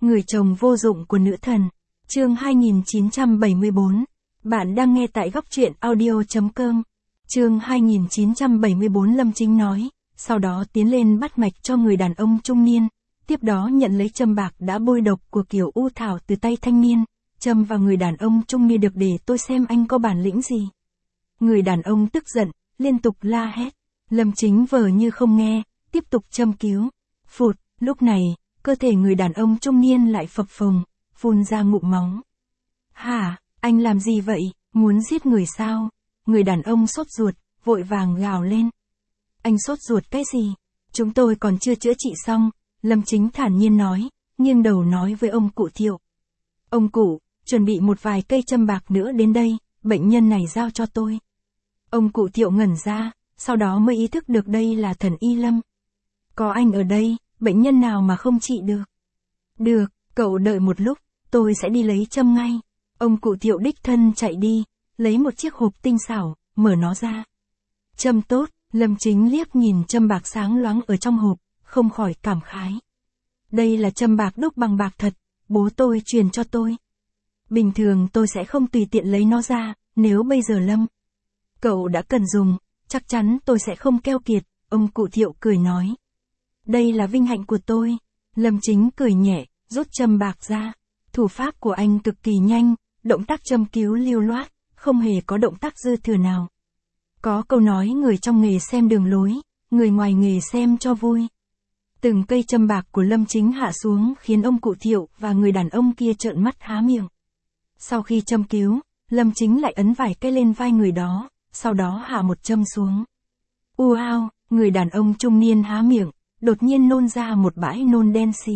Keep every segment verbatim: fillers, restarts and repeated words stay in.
Người chồng vô dụng của nữ thần. Chương hai nghìn chín trăm bảy mươi bốn. Bạn đang nghe tại góc truyện audio chấm com. Chương hai nghìn chín trăm bảy mươi bốn Lâm Chính nói, sau đó tiến lên bắt mạch cho người đàn ông trung niên, tiếp đó nhận lấy châm bạc đã bôi độc của Kiều U Thảo từ tay thanh niên, châm vào người đàn ông trung niên được để tôi xem anh có bản lĩnh gì. Người đàn ông tức giận, liên tục la hét. Lâm Chính vờ như không nghe, tiếp tục châm cứu. Phụt, lúc này, cơ thể người đàn ông trung niên lại phập phồng, phun ra ngụm máu. Hả, anh làm gì vậy, muốn giết người sao? Người đàn ông sốt ruột, vội vàng gào lên. Anh sốt ruột cái gì? Chúng tôi còn chưa chữa trị xong, Lâm Chính thản nhiên nói, nghiêng đầu nói với ông cụ Thiệu. Ông cụ, chuẩn bị một vài cây châm bạc nữa đến đây, bệnh nhân này giao cho tôi. Ông cụ Thiệu ngẩn ra, sau đó mới ý thức được đây là thần y Lâm. Có anh ở đây, bệnh nhân nào mà không trị được. Được, cậu đợi một lúc, tôi sẽ đi lấy châm ngay. Ông cụ Thiệu đích thân chạy đi, lấy một chiếc hộp tinh xảo, mở nó ra. Châm tốt, Lâm Chính liếc nhìn châm bạc sáng loáng ở trong hộp, không khỏi cảm khái. Đây là châm bạc đúc bằng bạc thật, bố tôi truyền cho tôi. Bình thường tôi sẽ không tùy tiện lấy nó ra, nếu bây giờ Lâm cậu đã cần dùng, chắc chắn tôi sẽ không keo kiệt, ông cụ Thiệu cười nói. Đây là vinh hạnh của tôi. Lâm Chính cười nhẹ, rút châm bạc ra. Thủ pháp của anh cực kỳ nhanh, động tác châm cứu lưu loát, không hề có động tác dư thừa nào. Có câu nói người trong nghề xem đường lối, người ngoài nghề xem cho vui. Từng cây châm bạc của Lâm Chính hạ xuống khiến ông cụ Thiệu và người đàn ông kia trợn mắt há miệng. Sau khi châm cứu, Lâm Chính lại ấn vài cái lên vai người đó, sau đó hạ một châm xuống. Wow, người đàn ông trung niên há miệng, đột nhiên nôn ra một bãi nôn đen xì.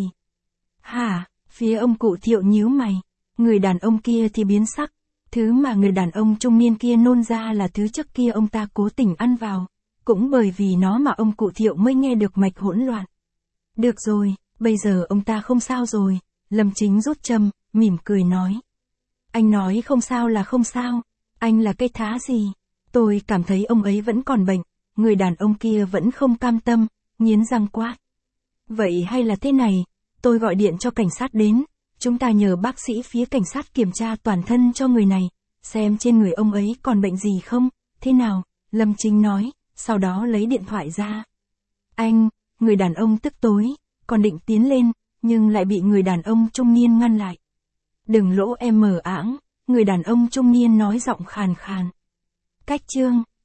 Hả, phía ông cụ Thiệu nhíu mày, người đàn ông kia thì biến sắc, thứ mà người đàn ông trung niên kia nôn ra là thứ trước kia ông ta cố tình ăn vào, cũng bởi vì nó mà ông cụ Thiệu mới nghe được mạch hỗn loạn. Được rồi, bây giờ ông ta không sao rồi, Lâm Chính rút châm, mỉm cười nói. Anh nói không sao là không sao, anh là cái thá gì, tôi cảm thấy ông ấy vẫn còn bệnh, người đàn ông kia vẫn không cam tâm, nghiến răng quát. Vậy hay là thế này, tôi gọi điện cho cảnh sát đến, chúng ta nhờ bác sĩ phía cảnh sát kiểm tra toàn thân cho người này, xem trên người ông ấy còn bệnh gì không, thế nào, Lâm Chính nói, sau đó lấy điện thoại ra. Anh, người đàn ông tức tối, còn định tiến lên, nhưng lại bị người đàn ông trung niên ngăn lại. Đừng lỗ em mờ ảng, người đàn ông trung niên nói giọng khàn khàn. Cách chương